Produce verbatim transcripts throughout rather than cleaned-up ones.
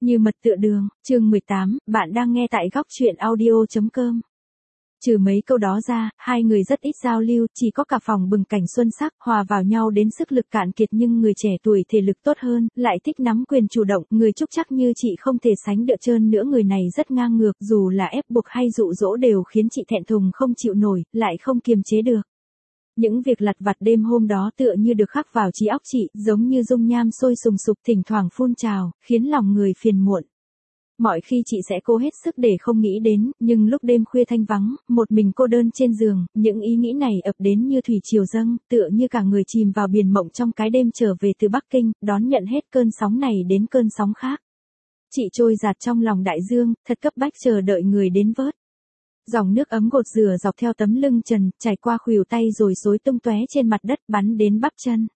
Như mật tựa đường, chương mười tám, bạn đang nghe tại góc truyện audio.com. Trừ mấy câu đó ra, hai người rất ít giao lưu, chỉ có cả phòng bừng cảnh xuân sắc, hòa vào nhau đến sức lực cạn kiệt, nhưng người trẻ tuổi thể lực tốt hơn, lại thích nắm quyền chủ động, người trúc chắc như chị không thể sánh đỡ trơn nữa. Người này rất ngang ngược, dù là ép buộc hay dụ dỗ đều khiến chị thẹn thùng không chịu nổi, lại không kiềm chế được. Những việc lặt vặt đêm hôm đó tựa như được khắc vào trí óc chị, giống như dung nham sôi sùng sục thỉnh thoảng phun trào, khiến lòng người phiền muộn. Mọi khi chị sẽ cố hết sức để không nghĩ đến, nhưng lúc đêm khuya thanh vắng, một mình cô đơn trên giường, những ý nghĩ này ập đến như thủy triều dâng, tựa như cả người chìm vào biển mộng trong cái đêm trở về từ Bắc Kinh, đón nhận hết cơn sóng này đến cơn sóng khác. Chị trôi dạt trong lòng đại dương, thật cấp bách chờ đợi người đến vớt. Dòng nước ấm gột rửa dọc theo tấm lưng trần, chảy qua khuỷu tay rồi xối tung tóe trên mặt đất, bắn đến bắp chân.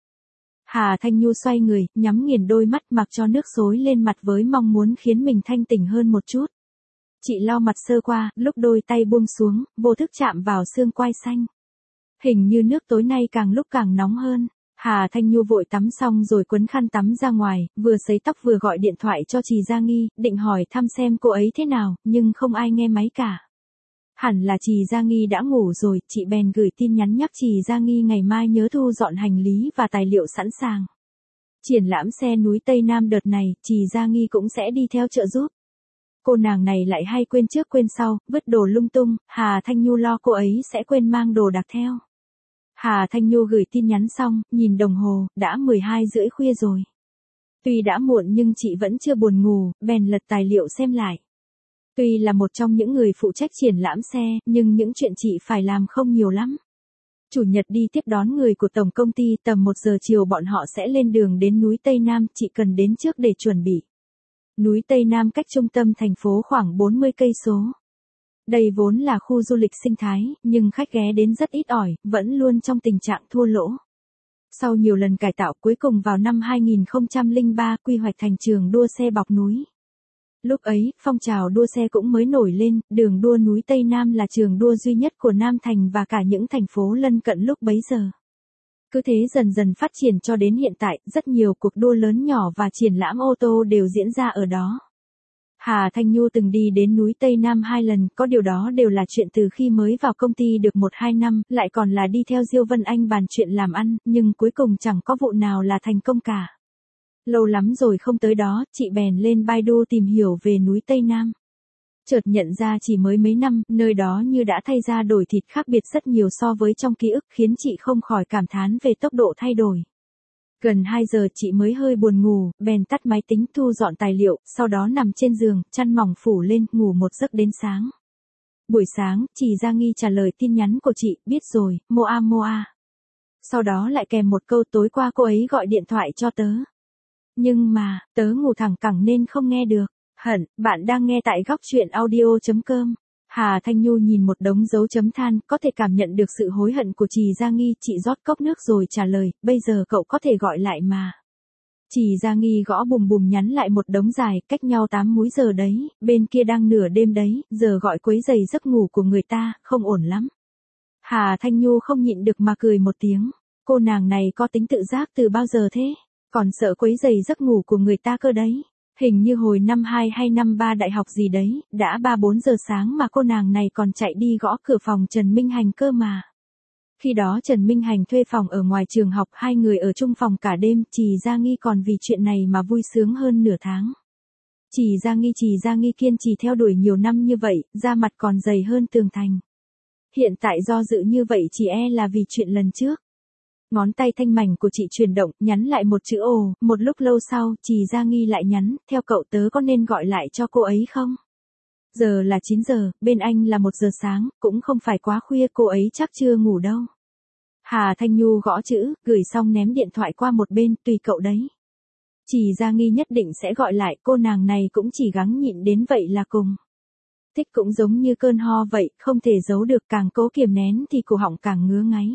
Hà Thanh Nhu xoay người, nhắm nghiền đôi mắt, mặc cho nước xối lên mặt với mong muốn khiến mình thanh tỉnh hơn một chút. Chị lau mặt sơ qua, lúc đôi tay buông xuống, vô thức chạm vào xương quai xanh. Hình như nước tối nay càng lúc càng nóng hơn. Hà Thanh Nhu vội tắm xong rồi quấn khăn tắm ra ngoài, vừa sấy tóc vừa gọi điện thoại cho Trì Gia Nghi, định hỏi thăm xem cô ấy thế nào, nhưng không ai nghe máy cả. Hẳn là Trì Gia Nghi đã ngủ rồi, chị bèn gửi tin nhắn nhắc Trì Gia Nghi ngày mai nhớ thu dọn hành lý và tài liệu sẵn sàng. Triển lãm xe núi Tây Nam đợt này, Trì Gia Nghi cũng sẽ đi theo trợ giúp. Cô nàng này lại hay quên trước quên sau, vứt đồ lung tung, Hà Thanh Nhu lo cô ấy sẽ quên mang đồ đạc theo. Hà Thanh Nhu gửi tin nhắn xong, nhìn đồng hồ, đã mười hai rưỡi khuya rồi. Tuy đã muộn nhưng chị vẫn chưa buồn ngủ, bèn lật tài liệu xem lại. Tuy là một trong những người phụ trách triển lãm xe, nhưng những chuyện chị phải làm không nhiều lắm. Chủ nhật đi tiếp đón người của tổng công ty, tầm một giờ chiều bọn họ sẽ lên đường đến núi Tây Nam, chị cần đến trước để chuẩn bị. Núi Tây Nam cách trung tâm thành phố khoảng bốn mươi cây số. Đây vốn là khu du lịch sinh thái, nhưng khách ghé đến rất ít ỏi, vẫn luôn trong tình trạng thua lỗ. Sau nhiều lần cải tạo, cuối cùng vào năm hai nghìn không trăm lẻ ba quy hoạch thành trường đua xe bọc núi. Lúc ấy, phong trào đua xe cũng mới nổi lên, đường đua núi Tây Nam là trường đua duy nhất của Nam Thành và cả những thành phố lân cận lúc bấy giờ. Cứ thế dần dần phát triển cho đến hiện tại, rất nhiều cuộc đua lớn nhỏ và triển lãm ô tô đều diễn ra ở đó. Hà Thanh Nhu từng đi đến núi Tây Nam hai lần, có điều đó đều là chuyện từ khi mới vào công ty được một hai năm, lại còn là đi theo Diêu Vân Anh bàn chuyện làm ăn, nhưng cuối cùng chẳng có vụ nào là thành công cả. Lâu lắm rồi không tới đó, chị bèn lên Baidu tìm hiểu về núi Tây Nam. Chợt nhận ra chỉ mới mấy năm, nơi đó như đã thay ra đổi thịt, khác biệt rất nhiều so với trong ký ức, khiến chị không khỏi cảm thán về tốc độ thay đổi. Gần hai giờ chị mới hơi buồn ngủ, bèn tắt máy tính thu dọn tài liệu, sau đó nằm trên giường, chăn mỏng phủ lên, ngủ một giấc đến sáng. Buổi sáng, Trì Gia Nghi trả lời tin nhắn của chị, biết rồi, moa moa. Sau đó lại kèm một câu, tối qua cô ấy gọi điện thoại cho tớ. Nhưng mà, tớ ngủ thẳng cẳng nên không nghe được. Hận, bạn đang nghe tại góc truyện audio.com. Hà Thanh Nhu nhìn một đống dấu chấm than, có thể cảm nhận được sự hối hận của Trì Gia Nghi, chị rót cốc nước rồi trả lời, bây giờ cậu có thể gọi lại mà. Trì Gia Nghi gõ bùm bùm nhắn lại một đống dài, cách nhau tám múi giờ đấy, bên kia đang nửa đêm đấy, giờ gọi quấy rầy giấc ngủ của người ta, không ổn lắm. Hà Thanh Nhu không nhịn được mà cười một tiếng, cô nàng này có tính tự giác từ bao giờ thế? Còn sợ quấy rầy giấc ngủ của người ta cơ đấy. Hình như hồi năm hai hay năm ba đại học gì đấy, đã ba bốn giờ sáng mà cô nàng này còn chạy đi gõ cửa phòng Trần Minh Hành cơ mà. Khi đó Trần Minh Hành thuê phòng ở ngoài trường học, hai người ở chung phòng cả đêm, Trì Gia Nghi còn vì chuyện này mà vui sướng hơn nửa tháng. Trì Gia Nghi Trì Gia Nghi kiên trì theo đuổi nhiều năm như vậy, da mặt còn dày hơn tường thành. Hiện tại do dự như vậy chỉ e là vì chuyện lần trước. Ngón tay thanh mảnh của chị chuyển động, nhắn lại một chữ ồ, một lúc lâu sau, Trì Gia Nghi lại nhắn, theo cậu tớ có nên gọi lại cho cô ấy không? Giờ là chín giờ, bên anh là một giờ sáng, cũng không phải quá khuya, cô ấy chắc chưa ngủ đâu. Hà Thanh Nhu gõ chữ, gửi xong ném điện thoại qua một bên, tùy cậu đấy. Trì Gia Nghi nhất định sẽ gọi lại, cô nàng này cũng chỉ gắng nhịn đến vậy là cùng. Thích cũng giống như cơn ho vậy, không thể giấu được, càng cố kiềm nén thì cổ họng càng ngứa ngáy.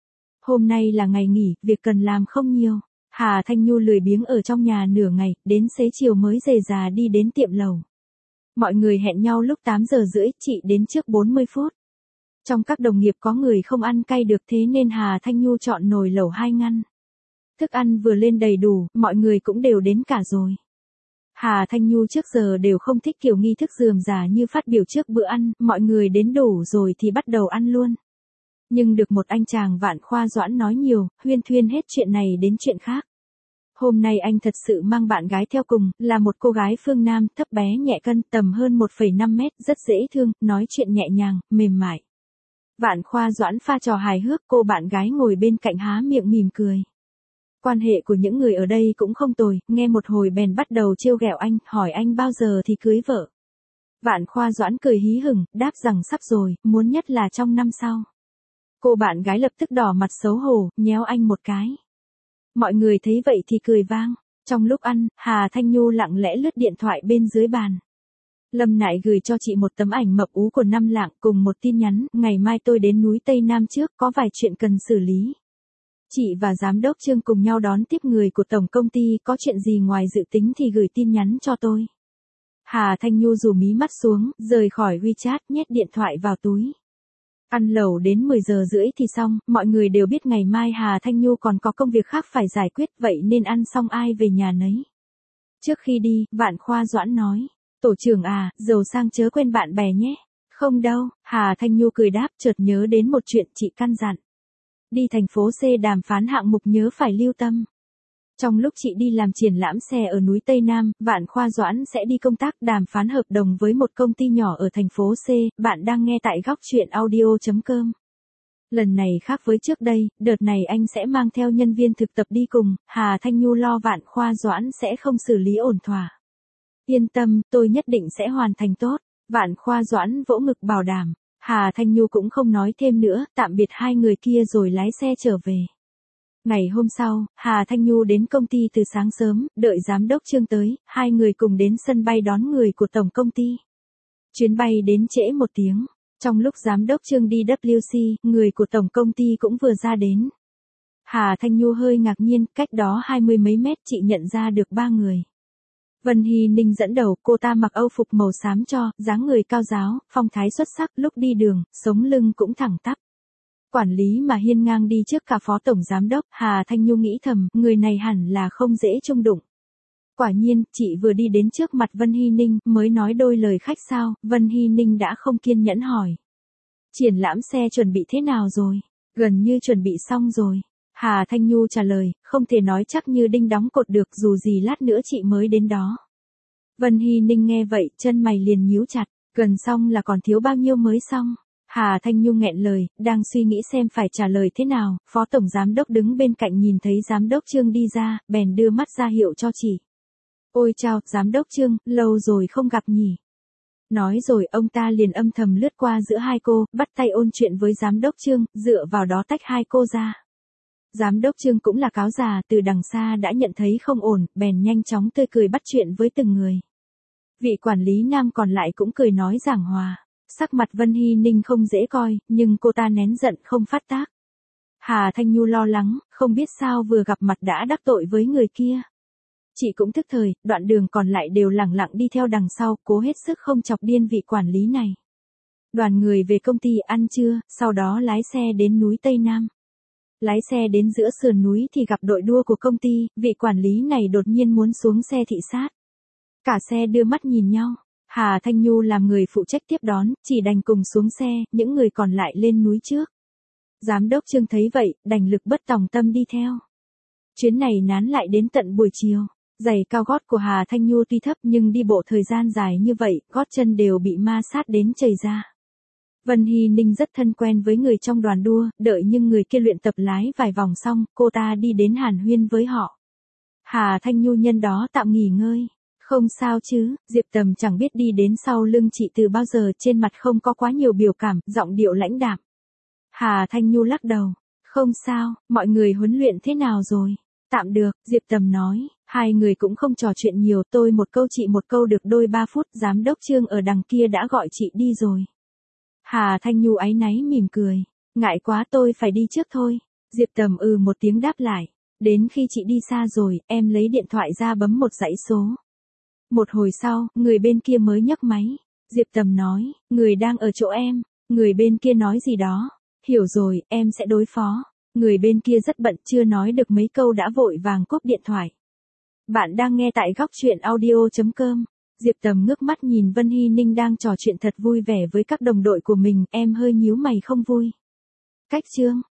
Hôm nay là ngày nghỉ, việc cần làm không nhiều. Hà Thanh Nhu lười biếng ở trong nhà nửa ngày, đến xế chiều mới dề già đi đến tiệm lẩu. Mọi người hẹn nhau lúc tám giờ rưỡi, chị đến trước bốn mươi phút. Trong các đồng nghiệp có người không ăn cay được, thế nên Hà Thanh Nhu chọn nồi lẩu hai ngăn. Thức ăn vừa lên đầy đủ, mọi người cũng đều đến cả rồi. Hà Thanh Nhu trước giờ đều không thích kiểu nghi thức rườm rà như phát biểu trước bữa ăn, mọi người đến đủ rồi thì bắt đầu ăn luôn. Nhưng được một anh chàng Vạn Khoa Doãn nói nhiều, huyên thuyên hết chuyện này đến chuyện khác. Hôm nay anh thật sự mang bạn gái theo cùng, là một cô gái phương Nam, thấp bé nhẹ cân, tầm hơn một phẩy năm mét, rất dễ thương, nói chuyện nhẹ nhàng, mềm mại. Vạn Khoa Doãn pha trò hài hước, cô bạn gái ngồi bên cạnh há miệng mỉm cười. Quan hệ của những người ở đây cũng không tồi, nghe một hồi bèn bắt đầu trêu ghẹo anh, hỏi anh bao giờ thì cưới vợ. Vạn Khoa Doãn cười hí hửng, đáp rằng sắp rồi, muốn nhất là trong năm sau. Cô bạn gái lập tức đỏ mặt xấu hổ, nhéo anh một cái. Mọi người thấy vậy thì cười vang. Trong lúc ăn, Hà Thanh Nhu lặng lẽ lướt điện thoại bên dưới bàn. Lâm Nại gửi cho chị một tấm ảnh mập ú của Năm Lạng cùng một tin nhắn, ngày mai tôi đến núi Tây Nam trước, có vài chuyện cần xử lý. Chị và giám đốc Trương cùng nhau đón tiếp người của tổng công ty, có chuyện gì ngoài dự tính thì gửi tin nhắn cho tôi. Hà Thanh Nhu rủ mí mắt xuống, rời khỏi WeChat, nhét điện thoại vào túi. Ăn lẩu đến mười giờ rưỡi thì xong, mọi người đều biết ngày mai Hà Thanh Nhu còn có công việc khác phải giải quyết, vậy nên ăn xong ai về nhà nấy. Trước khi đi, Vạn Khoa Doãn nói, tổ trưởng à, giàu sang chớ quên bạn bè nhé. Không đâu, Hà Thanh Nhu cười đáp, chợt nhớ đến một chuyện chị căn dặn. Đi thành phố C đàm phán hạng mục nhớ phải lưu tâm. Trong lúc chị đi làm triển lãm xe ở núi Tây Nam, Vạn Khoa Doãn sẽ đi công tác đàm phán hợp đồng với một công ty nhỏ ở thành phố C, bạn đang nghe tại góc truyện audio chấm com. Lần này khác với trước đây, đợt này anh sẽ mang theo nhân viên thực tập đi cùng, Hà Thanh Nhu lo Vạn Khoa Doãn sẽ không xử lý ổn thỏa. Yên tâm, tôi nhất định sẽ hoàn thành tốt, Vạn Khoa Doãn vỗ ngực bảo đảm. Hà Thanh Nhu cũng không nói thêm nữa, tạm biệt hai người kia rồi lái xe trở về. Ngày hôm sau, Hà Thanh Nhu đến công ty từ sáng sớm, đợi giám đốc Trương tới, hai người cùng đến sân bay đón người của tổng công ty. Chuyến bay đến trễ một tiếng. Trong lúc giám đốc Trương đi W C, người của tổng công ty cũng vừa ra đến. Hà Thanh Nhu hơi ngạc nhiên, cách đó hai mươi mấy mét chị nhận ra được ba người. Vân Hy Ninh dẫn đầu, cô ta mặc âu phục màu xám cho, dáng người cao ráo, phong thái xuất sắc, lúc đi đường, sống lưng cũng thẳng tắp. Quản lý mà hiên ngang đi trước cả phó tổng giám đốc, Hà Thanh Nhu nghĩ thầm, người này hẳn là không dễ chung đụng. Quả nhiên, chị vừa đi đến trước mặt Vân Hy Ninh, mới nói đôi lời khách sáo, Vân Hy Ninh đã không kiên nhẫn hỏi. Triển lãm xe chuẩn bị thế nào rồi? Gần như chuẩn bị xong rồi. Hà Thanh Nhu trả lời, không thể nói chắc như đinh đóng cột được, dù gì lát nữa chị mới đến đó. Vân Hy Ninh nghe vậy, chân mày liền nhíu chặt, gần xong là còn thiếu bao nhiêu mới xong. Hà Thanh Nhu nghẹn lời, đang suy nghĩ xem phải trả lời thế nào, phó tổng giám đốc đứng bên cạnh nhìn thấy giám đốc Trương đi ra, bèn đưa mắt ra hiệu cho chị. Ôi chào, giám đốc Trương, lâu rồi không gặp nhỉ. Nói rồi ông ta liền âm thầm lướt qua giữa hai cô, bắt tay ôn chuyện với giám đốc Trương, dựa vào đó tách hai cô ra. Giám đốc Trương cũng là cáo già, từ đằng xa đã nhận thấy không ổn, bèn nhanh chóng tươi cười bắt chuyện với từng người. Vị quản lý nam còn lại cũng cười nói giảng hòa. Sắc mặt Vân Hy Ninh không dễ coi, nhưng cô ta nén giận không phát tác. Hà Thanh Nhu lo lắng, không biết sao vừa gặp mặt đã đắc tội với người kia. Chị cũng thức thời, đoạn đường còn lại đều lẳng lặng đi theo đằng sau, cố hết sức không chọc điên vị quản lý này. Đoàn người về công ty ăn trưa, sau đó lái xe đến núi Tây Nam. Lái xe đến giữa sườn núi thì gặp đội đua của công ty, vị quản lý này đột nhiên muốn xuống xe thị sát. Cả xe đưa mắt nhìn nhau. Hà Thanh Nhu làm người phụ trách tiếp đón, chỉ đành cùng xuống xe, những người còn lại lên núi trước. Giám đốc Trương thấy vậy, đành lực bất tòng tâm đi theo. Chuyến này nán lại đến tận buổi chiều. Giày cao gót của Hà Thanh Nhu tuy thấp nhưng đi bộ thời gian dài như vậy, gót chân đều bị ma sát đến chảy ra. Vân Hy Ninh rất thân quen với người trong đoàn đua, đợi nhưng người kia luyện tập lái vài vòng xong, cô ta đi đến hàn huyên với họ. Hà Thanh Nhu nhân đó tạm nghỉ ngơi. Không sao chứ, Diệp Tầm chẳng biết đi đến sau lưng chị từ bao giờ, trên mặt không có quá nhiều biểu cảm, giọng điệu lãnh đạm. Hà Thanh Nhu lắc đầu. Không sao, mọi người huấn luyện thế nào rồi? Tạm được, Diệp Tầm nói, hai người cũng không trò chuyện nhiều, tôi một câu chị một câu được đôi ba phút, giám đốc Trương ở đằng kia đã gọi chị đi rồi. Hà Thanh Nhu áy náy mỉm cười, ngại quá tôi phải đi trước thôi. Diệp Tầm ừ một tiếng đáp lại, đến khi chị đi xa rồi, em lấy điện thoại ra bấm một dãy số. Một hồi sau, người bên kia mới nhấc máy. Diệp Tầm nói, người đang ở chỗ em. Người bên kia nói gì đó. Hiểu rồi, em sẽ đối phó. Người bên kia rất bận, chưa nói được mấy câu đã vội vàng cúp điện thoại. Bạn đang nghe tại góc chuyện audio chấm com. Diệp Tầm ngước mắt nhìn Vân Hy Ninh đang trò chuyện thật vui vẻ với các đồng đội của mình, em hơi nhíu mày không vui. Cách chương.